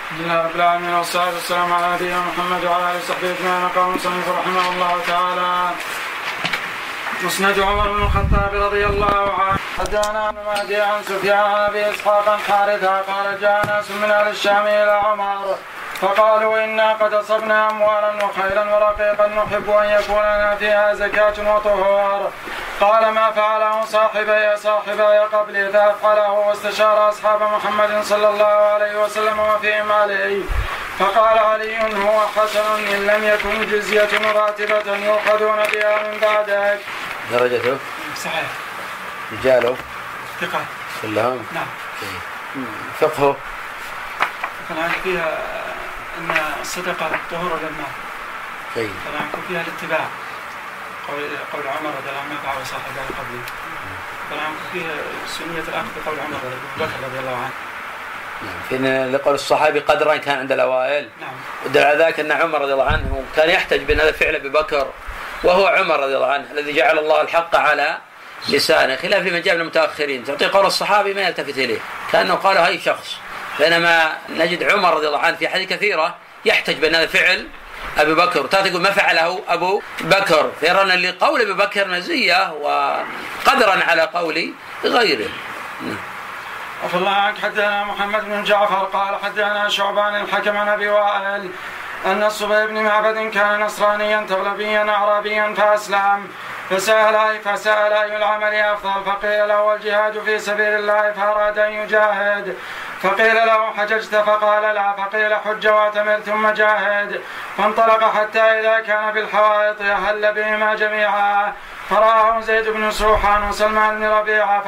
بسم الله رب العالمين والصلاة والسلام على نبينا محمد وعلى آله وصحبه أجمعين. قال المصنف رحمه الله تعالى: مسند عمر بن الخطاب رضي الله عنه. حدثنا ابن مهدي عن سفيان عن أبي إسحاق عن حارثة قال: جاء ناس من أهل الشام إلى عمر فقالوا: إنا قد أصبنا أموالا وخيلا ورقيقا نحب أن يكون لنا فيها زكاة وطهور. قال: ما فعله صاحبي قبلي فأفعله، واستشار أصحاب محمد صلى الله عليه وسلم وفيهم علي. فقال علي: هو حسن إن لم يكن جزية راتبة يؤخذون بها من بعدك. درجته صحيح. رجاله ثقة كلهم. نعم. فقهه فالآن فيها أن الصدقة طهور للمال. فالآن فيها الاتباع، قول عمر رضي الله عنه: ما فعل صاحبه قبلي. فالآن فيها سنية الأخذ بقول عمر رضي الله عنه. في لقول الصحابي قدرا كان عند الأوائل. نعم. ودل على ذلك أن عمر رضي الله عنه كان يحتج بأن هذا فعل أبي بكر، وهو عمر رضي الله عنه الذي جعل الله الحق على لسانه، خلاف لمن جاء من المتأخرين. تعطي قول الصحابي ما يلتفت إليه كأنه قاله أي شخص، بينما نجد عمر رضي الله عنه في حديث كثيرة يحتج بأن هذا فعل أبي بكر، تقول ما فعله أبو بكر، فيرون أن لقول أبي بكر مزية وقدرا على قول غيره. وفي الله عنك. حدثنا محمد بن جعفر قال: حدثنا شعبان الحكم عن أبي وائل أن الصبي بن معبد كان نصرانيا تغلبيا أعرابيا فأسلم، فسأل أي العمل أفضل، فقيل له: الجهاد في سبيل الله، فأراد أن يجاهد، فقيل له: حججت؟ فقال: لا. فقيل: حج واعتمر ثم جاهد. فانطلق حتى إذا كان بالحوائط أهل بهما جميعا، فرآه زيد بن سوحان وسلمان بن ربيعة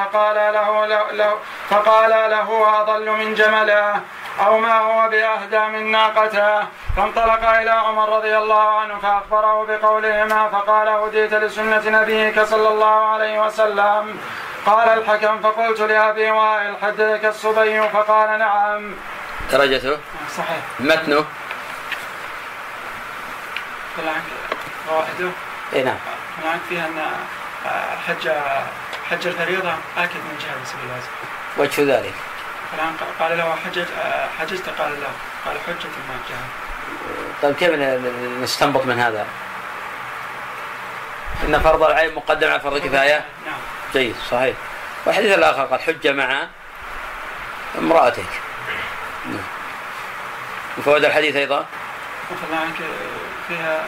فقال له: أضل من جمله، أو ما هو بأهدى من ناقته. فانطلق إلى عمر رضي الله عنه فأخبره بقولهما، فقال: هديت لسنة نبيك صلى الله عليه وسلم. قال الحكم: فقلت لأبي وائل: حدثك الصبي؟ فقال: نعم. درجته صحيح. متنه فوائده نعم. هناك فيها أن حج الفريضة آكد من جهة سبيل الله. وجه ذلك قال له: حججت؟ قال: لا. قال: حجة ما جاهد. طيب كيف نستنبط من هذا إن فرض العين مقدم على فرض الكفاية؟ نعم. جيد، صحيح. والحديث الآخر قال: حجة مع امرأتك. وفوائد الحديث أيضا فيها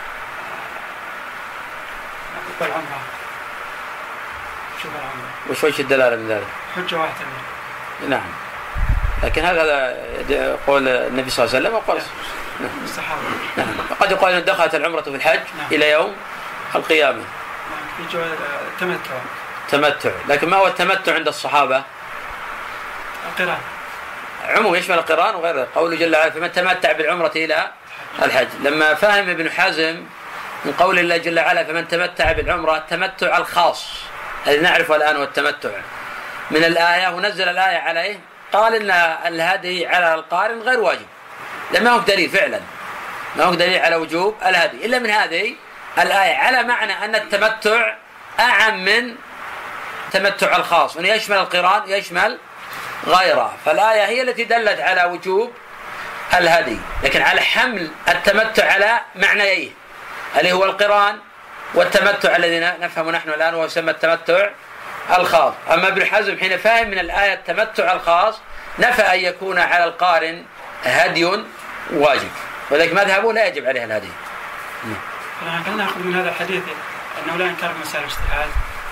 بالعمرة. شوف العمرة وش وجه الدلالة من ذلك؟ حجة واحتمل. نعم، لكن هذا قول النبي صلى الله عليه وسلم وقال الصحابة. نعم. قد يقال أن دخلت العمرة في الحج إلى يوم القيامة. في جواز تمتع. لكن ما هو التمتع عند الصحابة؟ القران. عموم يشمل القران وغيره. قوله جل وعلا: فمن تمتع بالعمرة إلى الحج. لما فهم ابن حزم من قول الله جل وعلا: فمن تمتع بالعمرة، التمتع الخاص الذي نعرفه الآن هو التمتع من الآية، ونزل الآية عليه قال إن الهدي على القارن غير واجب، لما هو دليل فعلا، ما هو دليل على وجوب الهدي إلا من هذه الآية، على معنى أن التمتع أعم من تمتع الخاص، وأن يشمل القران يشمل غيره. فالآية هي التي دلت على وجوب الهدي، لكن على حمل التمتع على معنيين اللي هو القران والتمتع الذي نفهم نحن الآن وهو يسمى التمتع الخاص. أما ابن حزم حين فهم من الآية التمتع الخاص نفى أن يكون على القارن هدي واجب، وذلك مذهبه لا يجب عليه الهدي. الآن نأخذ من هذا الحديث أنه لا ينكر مسائل الاجتهاد،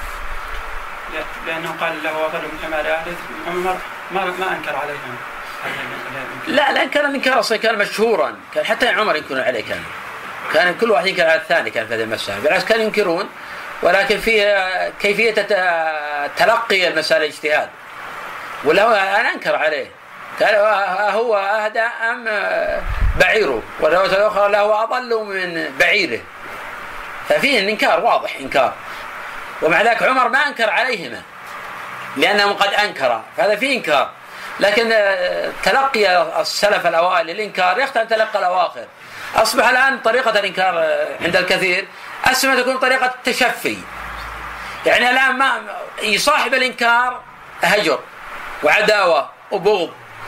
لأنه قال له: أضل من كمال أهله. عمر ما أنكر عليهم. لا انكر الانكار اصلا كان مشهورا، كان حتى عمر ينكر عليه، كان كل واحد ينكر على الثاني، كان في هذه المسألة بالعكس كانوا ينكرون، ولكن فيها كيفية تلقي المسألة اجتهاد، ولا أنا أنكر عليه قال: هو أهدى أم بعيره؟ والرواية الأخرى: له أضل من بعيره. ففيه الإنكار واضح، إنكار، ومع ذلك عمر ما أنكر عليهما لأنهم قد أنكر، فهذا فيه إنكار. لكن تلقي السلف الأوائل للإنكار يختلف تلقى الأواخر. أصبح الآن طريقة الإنكار عند الكثير أسمى تكون طريقة التشفي، يعني الآن ما يصاحب الإنكار هجر وعداوة وبغض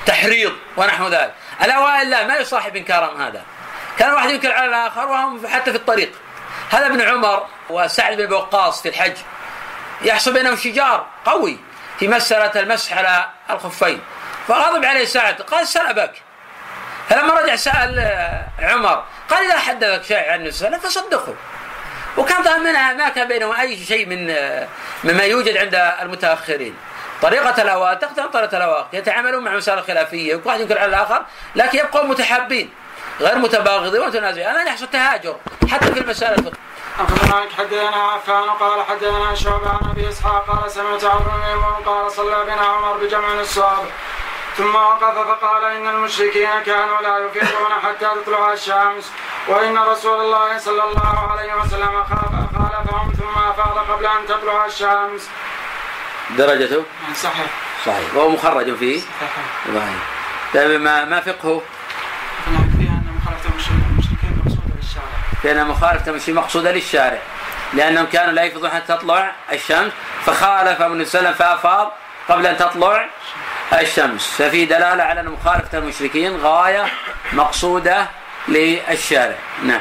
تحريض ونحو ذلك. الأوائل لا، ما يصاحب إنكارهم هذا، كان واحد ينكر على الآخر وهم حتى في الطريق. هذا ابن عمر وسعد بن وقاص في الحج يحصل بينهم شجار قوي في مسألة المسح على الخفين، فغضب عليه سعد قال سل أباك. فلما رجع سأل عمر قال إذا حدثك شيء عن النساء فصدقه. وكان ظاهر منها ما كان بينهم أي شيء مما يوجد عند المتأخرين. طريقة الأوائل تختلف طريقة الأواخر، يتعاملون مع مسائل خلافية وكل واحد ينكر على الآخر، لكن يبقون متحابين غير متباغضين ومتنازعين. الآن يحصل تهاجر حتى في المسائل الفقهية. أخبرنا حدثنا عفان قال حدثنا شعبة عن أبي إسحاق قال سمعت عمرو قال صلى بنا عمر بجمع الصحابة ثم وقف فقال إن المشركين كانوا لا يفيضون حتى تطلع الشمس، وإن رسول الله صلى الله عليه وسلم خالفهم ثم أفاض قبل أن تطلع الشمس. درجته صحيح وهو مخرج فيه صحيح. طيب ما فقهه؟ فيها أن مخالفة المشركين مقصودة للشارع، فإن مخالفة المشركين مقصودة للشارع لأنهم كانوا لا يفيضون حتى تطلع الشمس، فخالف النبي صلى الله عليه وسلم فأفاض قبل أن تطلع الشمس، ففي دلالة على أن مخالفة المشركين غاية مقصودة للشارع. نعم.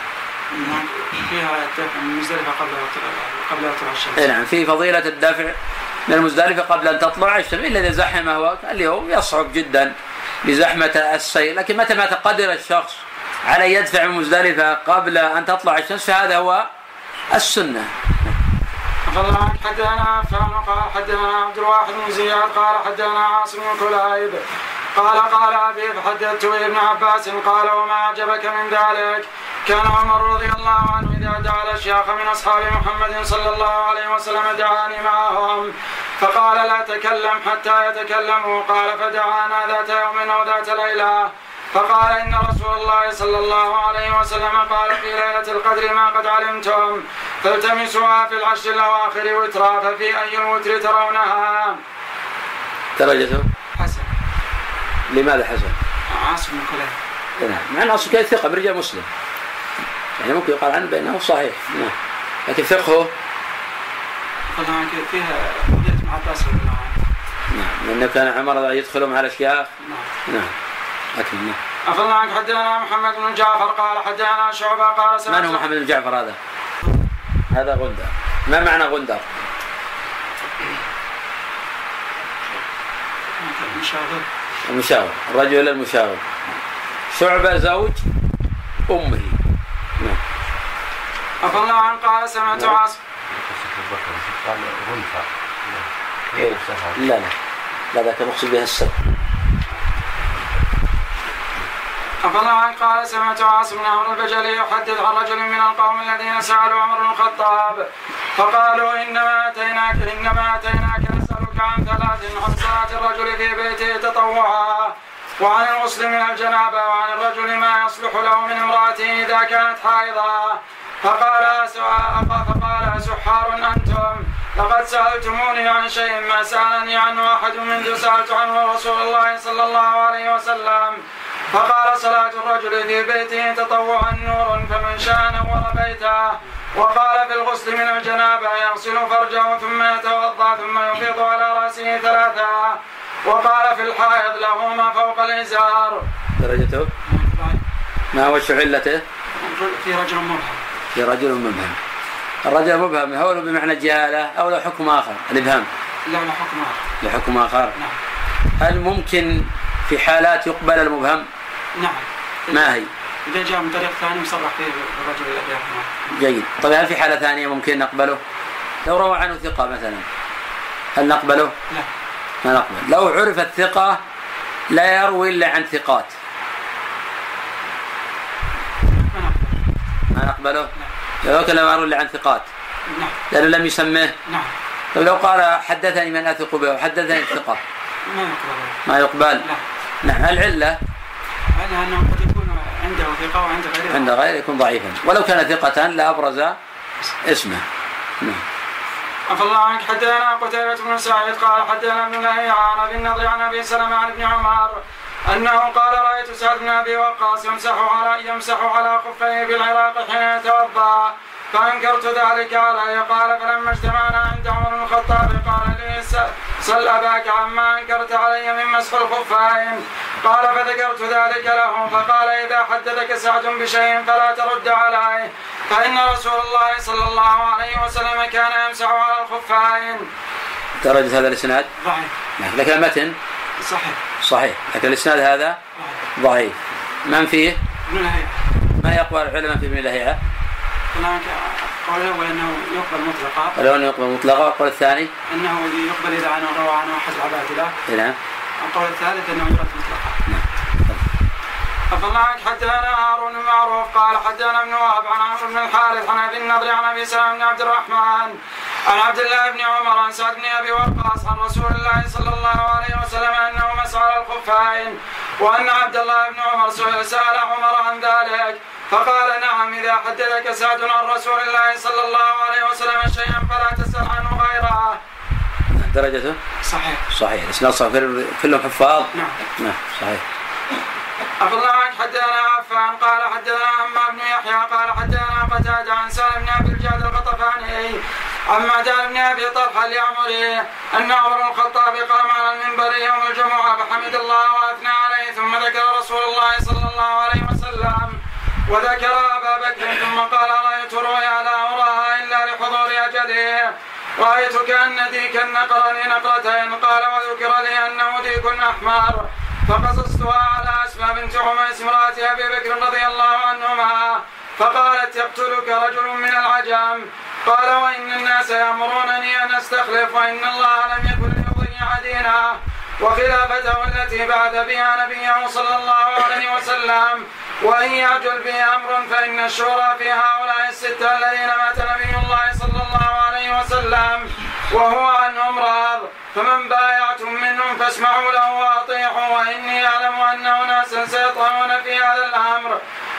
فيها الدفع من المزدلفة قبل أن تطلع الشمس. نعم، في فضيلة الدفع من المزدلفة قبل أن تطلع الشمس، إلا إذا زحمه هو اليوم يصعب جدا لزحمة السير، لكن متى ما تقدر الشخص على يدفع من مزدلفة قبل أن تطلع الشمس فهذا هو السنة. فالله حدثنا عفان قال حدثنا عبد الواحد بن زياد قال حدثنا عاصم بن كليب قال أبي فحدثت ابن عباس قال وما أعجبك من ذلك؟ كان عمر رضي الله عنه إذا دعا الأشياخ من أصحاب محمد صلى الله عليه وسلم دعاني معهم فقال لا تكلم حتى يتكلموا، قال فدعانا ذات يوم أو ذات ليلة فقال إن رسول الله صلى الله عليه وسلم قال في ليلة القدر ما قد علمتم فالتمسوها في العشر الأواخر وترا، ففي أي الوتر ترونها؟ درجته حسن. لماذا حسن؟ عاصم بن كليب. نعم، مع أنه أصل كان ثقة برجال مسلم، يعني ممكن يقال عنه بأنه صحيح. نعم، لكن فقهه طبعا فيها قضية ابن عباس رضي الله عنه. نعم، لأنه كان عمر يدخلهم على الأشياخ. نعم. أكمل. أفضل عنك حدثنا محمد بن جعفر قال حدثنا شعبة قال من هو محمد بن جعفر هذا؟ هذا غندر. ما معنى غندر؟ المشاور، الرجل المشاور. شعبة زوج أمه. نعم. أفضل عنك قال سمعت عاصم. لا ذاك مقصود بها السبب. أفضل عنك قال سمعت عاصم بن عمرو البجلي يحدث عن رجل من القوم الذين سألوا عمر بن الخطاب فقالوا إنما أتيناك نسألك عن ثلاث: عن صلاة الرجل في بيته تطوعا، وعن الغسل من الجنابة، وعن الرجل ما يصلح له من امرأته إذا كانت حائضا. فقال سحار أنتم، لقد سألتموني عن شيء ما سألني عنه أحد منذ سألت عنه رسول الله صلى الله عليه وسلم. فقال صلاة الرجل في بيته تطوعا نور فمن شاء نور بيته. وقال في الغسل من الجنابة يغسل فرجه ثم يتوضأ ثم يفيض على رأسه ثلاثة. وقال في الحائض له ما فوق الإزار. درجته ما هو علته؟ في رجل مبهم. الرجل المبهم هو بمعنى الجهالة أو له حكم آخر؟ الإبهام لا لحكم آخر. نعم. هل ممكن في حالات يقبل المبهم؟ نعم. ما هي؟ إذا جاء من طريق ثاني مصرح فيه الرجل الذي يحكمه. جيد. طيب هل في حالة ثانية ممكن نقبله؟ لو روى عنه ثقة مثلا هل نقبله؟ لا ما نقبل. لو عرف الثقة لا يروي إلا عن ثقات ما نقبله. لو كان لا يروي إلا عن ثقات لأنه لم يسميه. طيب لو قال حدثني من أثق به وحدثني الثقة ما يقبل. نعم. العلة أنه قد يكون عنده ثقة وعنده غيره، عند غيره يكون ضعيفا، ولو كان ثقة لا أبرز اسمه. نعم. أفضل عنك حدثنا قتيبة بن سعيد قال حدثنا ابن لهيعة عن أبي النضر عن أبي سلمة عن ابن عمر أنه قال رأيت سعد بن أبي وقاص يمسح على خفيه بالعراق حين يتوضأ فأنكرت ذلك عليه. قال فلما اجتمعنا عند عمر بن الخطاب سل أباك عما أنكرت علي من مسح الخفين. قال فذكرت ذلك له فقال إذا حدثك سعد بشيء فلا ترد عليه فإن رسول الله صلى الله عليه وسلم كان يمسح على الخفين. درجة هذا الإسناد ضعيف لكن المتن صحيح لكن الإسناد هذا ضعيف. من فيه؟ ابن لهيعة. ما يقبل العلماء في ابن لهيعة؟ قال الأول أنه يقبل مطلقا. الأول يقبل مطلقا. والقول الثاني أنه يقبل إذا عنه روى عنه أحد العبادلة. نعم. القول الثالث أنه يرد مطلقا. أفضل عنك حدثنا هارون بن معروف قال حدثنا ابن وهب عن عمرو بن الحارث عن أبي النضر عن أبي سلمة بن عبد الرحمن عن عبد الله بن عمر عن سعد بن أبي وقاص عن رسول الله صلى الله عليه وسلم أنه مسح على الخفين وأن عبد الله بن عمر سأل عمر عن ذلك فقال نعم إذا حدثك سعد عن رسول الله صلى الله عليه وسلم شيئا فلا تسأل عنه غيره. درجته صحيح. الإسناد صحيح كلهم حفاظ. نعم صحيح. أفضل عنك حدثنا عفان قال حدثنا عمار بن يحيى قال حدثنا قتادة عن سالم بن أبي الجعد الغطفاني عن معدان بن أبي طلحة اليعمري أن عمر بن الخطاب قام على المنبر يوم الجمعة فحمد الله وأثنى عليه ثم ذكر رسول الله صلى الله عليه وسلم وذكر أبا بكر ثم قال رأيت رؤيا لا أراها إلا لحضور أجله رأيت كأن ديكا نقرني نقرتين قال وذكر لي أنه ديك أحمر فقصصتها على أسماء بنت عميس امرأة أبي بكر رضي الله عنهما فقالت يقتلك رجل من العجم قال وإن الناس يأمرونني أن أستخلف وإن الله لم يكن ليضيع دينه وخلافته التي بعث بها نبيه صلى الله عليه وسلم وإن يعجل به أمر فإن الشورى في هؤلاء الستة الذين مات نبي الله صلى الله عليه وسلم وهو عنهم راض فمن بايعتم منهم فاسمعوا له وأطيعوا وإني أعلم أن أناسا سيطغون في هذا الأمر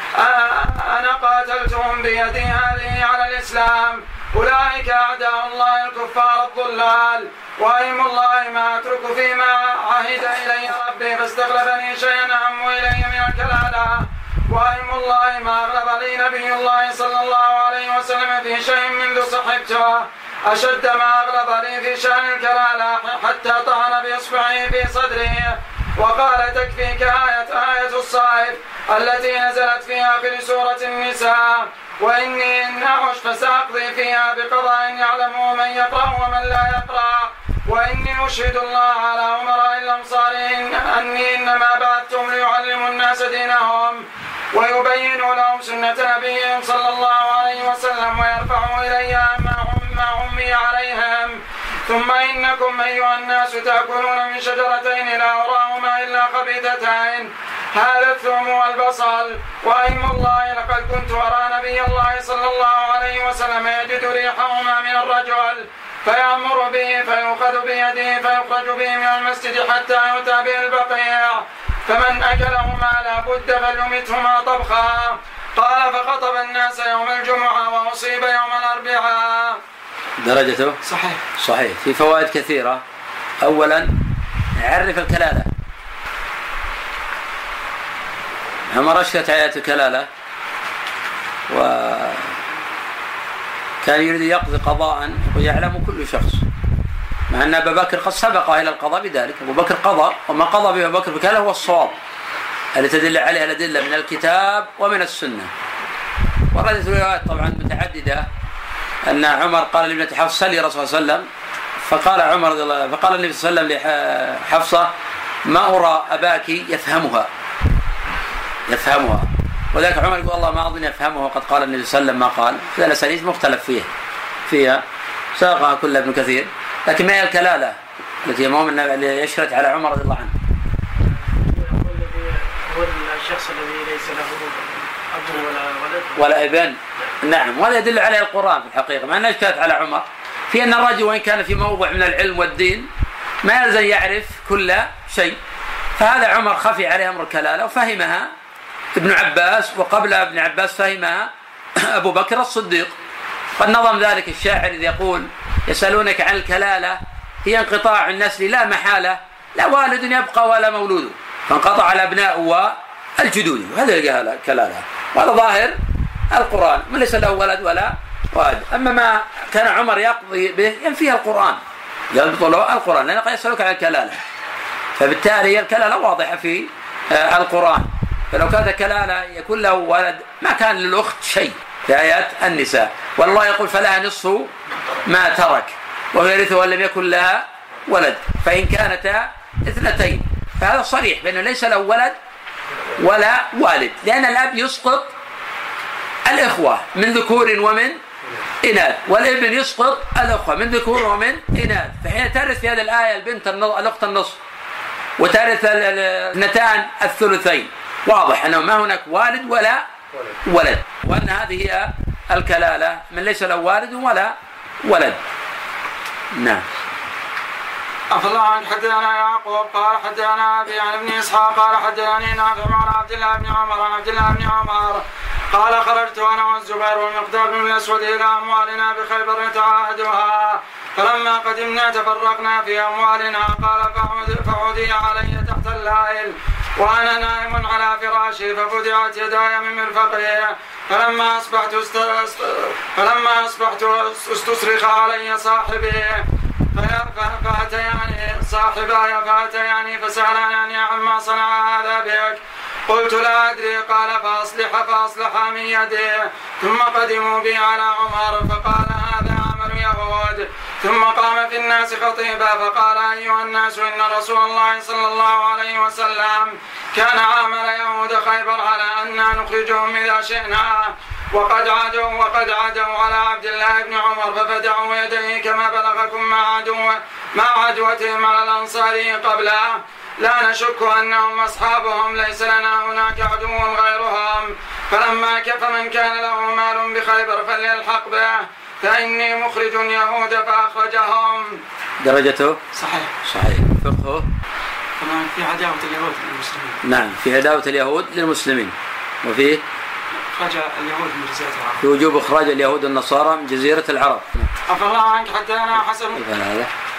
أنا قاتلتهم بيدي هذه على الإسلام أولئك أعداء الله الكفار الضلال وأيم الله ما أترك فيما عهد إلي ربي فاستغلبني شيئا أهم إلي من الكلالة وأيم الله ما أغلب لي نبي الله صلى الله عليه وسلم في شيء منذ صحبته أشد ما أغلب لي في شأن الكلالة حتى طعن بإصبعه في صدره وقال تكفيك آية الصائف التي نزلت في آخر سورة النساء وإني إن أعش فسأقضي فيها بقضاء يعلمه من يقرأ ومن لا يقرأ وإني أشهد الله على أمراء الأمصار أني إنما بعثتهم ليعلموا الناس دينهم ويبينوا لهم سنة نبيهم صلى الله عليه وسلم ويرفعوا إلي ما عمي عليهم ثم إنكم أيها الناس تأكلون من شجرتين لا أراهما إلا خبيثتين هذا الثوم والبصل وأيم الله لقد كنت أرى نبي الله صلى الله عليه وسلم يجد ريحهما من الرجل فيأمر به فيؤخذ بيده فيخرج به من المسجد حتى يؤتى به البقيع فمن أكلهما لا بد فليمتهما طبخا قال فخطب الناس يوم الجمعة وأصيب يوم الأربعاء. درجته صحيح. في فوائد كثيرة. أولا عرف الكلالة. عمر أشكت آيات الكلالة وكان يريد يقضي قضاء ويعلم كل شخص مع أن أبا بكر قد سبق إلى القضاء بذلك. أبو بكر قضى وما قضى به أبو بكر بكلالة هو الصواب التي تدل عليها الأدلة من الكتاب ومن السنة. وردت روايات طبعا متعددة أن عمر قال لابنة حفصة سلي رسول الله صلى الله عليه وسلم فقال عمر رضي الله عنه فقال النبي صلى الله عليه وسلم لحفصة ما أرى أباك يفهمها وذلك عمر يقول الله ما أظن يفهمه وقد قال النبي صلى الله عليه وسلم ما قال. هذا الأسانيد مختلف فيها ساقها كلها ابن كثير لكن ما هي الكلالة التي اللي يشرت على عمر رضي الله عنه؟ هو الشخص الذي ليس له أب ولا ابن. نعم وهذا يدل عليه القرآن في الحقيقة مع أنه اشكلت على عمر في أن الرجل وإن كان في موضع من العلم والدين ما يلزم يعرف كل شيء فهذا عمر خفي عليه أمر الكلالة وفهمها ابن عباس وقبل ابن عباس فهمها أبو بكر الصديق. قد نظم ذلك الشاعر إذ يقول يسألونك عن الكلالة هي انقطاع النسل لا محالة لا والد يبقى ولا مولود فانقطع الأبناء والجدود وهذا يلقى كلالة وهذا ظاهر القرآن من ليس له ولد ولا والد. أما ما كان عمر يقضي به ينفيه القرآن يضبط له القرآن، لأنه قد يسألك عن الكلالة، فبالتالي الكلالة واضحة في القرآن. فلو كانت كلالة يكون له ولد ما كان للأخت شيء في آيات النساء. والله يقول فلها نصف ما ترك وهو يرثها لم يكن لها ولد فإن كانتا اثنتين، فهذا صريح بأنه ليس له ولد ولا والد، لأن الأب يسقط الإخوة من ذكور ومن إناث، والابن يسقط الأخوة من ذكور ومن إناث. فحين ترث في هذه الآية البنت الأخت النصف وترث الاثنتان الثلثين، واضح أنه ما هناك والد ولا ولد، وأن هذه هي الكلالة من ليس له والد ولا ولد. نعم. عفى الله عنك. حدثنا يعقوب قال حدثنا أبي عن ابن إسحاق قال حدثني نافع عن عبد الله بن عمر عن عبد الله بن عمر قال خرجت أنا والزبير والمقداد بن الأسود إلى أموالنا بخيبر نتعاهدها، فلما قدمنا تفرقنا في أموالنا. قال فعودي علي تحت الليل وأنا نائم على فراشي ففتحت يداي من مرفقه، فلما أصبحت استصرخ علي صاحبي فأتياني فسألاني عما صنع هذا بك. قلت لا أدري. قال فأصلح من يدي. ثم قدموا بي على عمر فقال هذا عمل يهود. ثم قام في الناس خطيبا فقال أيها الناس إن رسول الله صلى الله عليه وسلم كان عامل يهود خيبر على أننا نخرجهم إذا شئنا، وقد عدوا على عبد الله بن عمر ففتحوا يديه كما بلغكم مع عدوتهم على الأنصاري قبله. لا نشك أنهم أصحابهم، ليس لنا هناك عدو غيرهم. فلما كف من كان له مال بخيبر فليلحق به، فإني مخرج يهود فأخرجهم. درجته صحيح. فقهه كمان في عداوة اليهود للمسلمين. نعم، في عداوة اليهود للمسلمين، وفيه إخراج اليهود من جزيرة العرب، في وجوب إخراج اليهود والنصارى من جزيرة العرب. عفى الله عنك. حتى أنا حسن